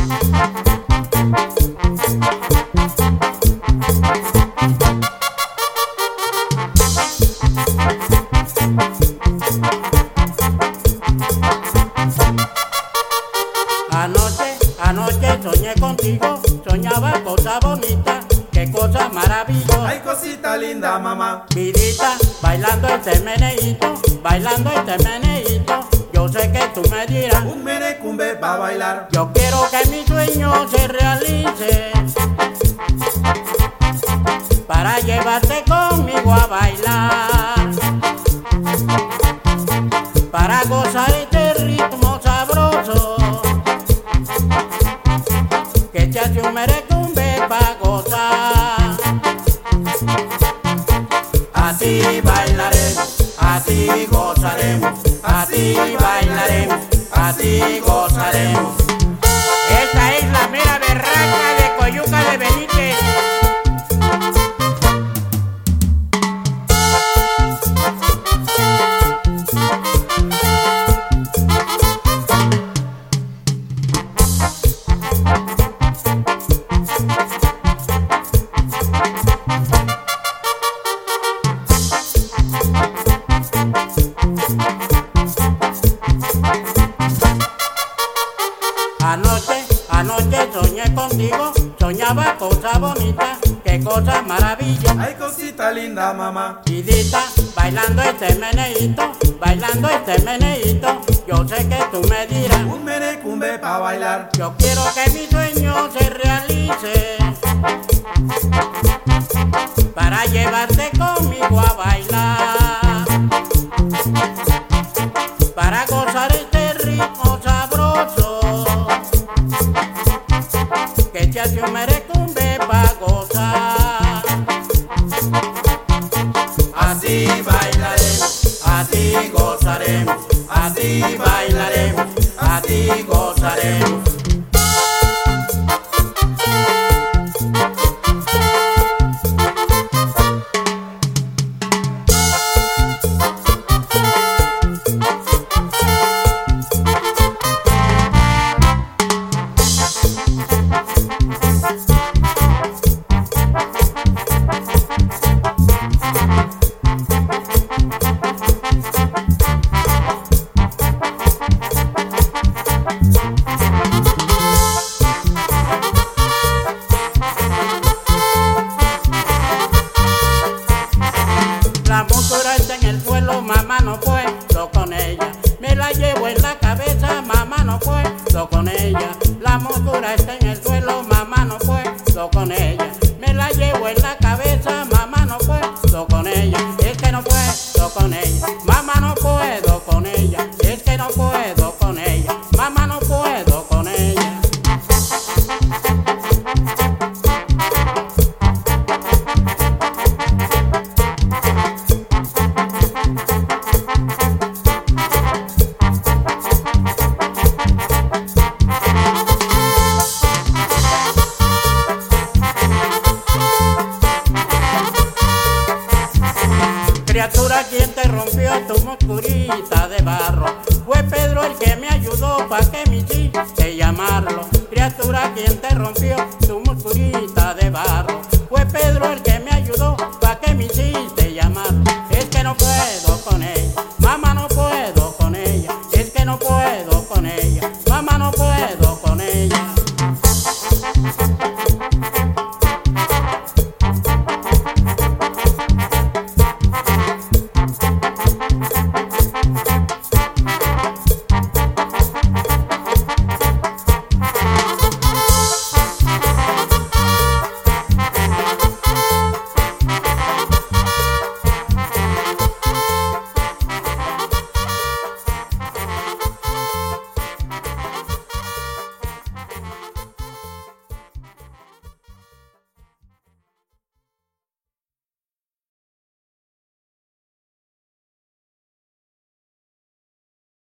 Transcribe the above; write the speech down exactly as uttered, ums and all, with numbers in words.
Anoche, anoche soñé contigo, soñaba cosas bonitas, qué cosa maravillosa. Ay, cosita linda, mamá. Vidita, bailando este meneíto, bailando este meneíto, yo sé que tú me dirás, Un merecumbe va a bailar. yo quiero que mi sueño se realice, para llevarte conmigo a bailar, para gozar este ritmo sabroso, que te hace un merecumbe pa' gozar. Así bailaremos, así gozaremos, así bailaremos, así gozaremos. Esta es la mera berraca de Coyuca de Benítez. Anoche, anoche soñé contigo, soñaba cosas bonitas, qué cosa maravilla. Ay, cosita linda, mamá. Vidita, bailando este meneíto, bailando este meneíto, yo sé que tú me dirás, Un merecumbe va a bailar. yo quiero que mi sueño se realice, para llevarte conmigo a bailar, para gozar este ritmo sabroso, que te hace un merecumbe pa' gozar. Así bailaremos, así gozaremos, así bailaremos, así gozaremos. La montura está en el suelo, mamá no puedo con ella. Me la llevo en la cabeza, mamá no puedo con ella. La montura está en el suelo, mamá no puedo con ella. Me la llevo en la cabeza, mamá no puedo con ella. Es que no puedo con ella, mamá no puedo con ella. Es que no puedo con ella, mamá no puedo con ella. Criatura, ¿quién te rompió tu moscurita de barro? Fue Pedro el que me ayudó pa' que me hiciste llamarlo. Criatura, ¿quién te rompió tu moscurita de barro? Fue Pedro el que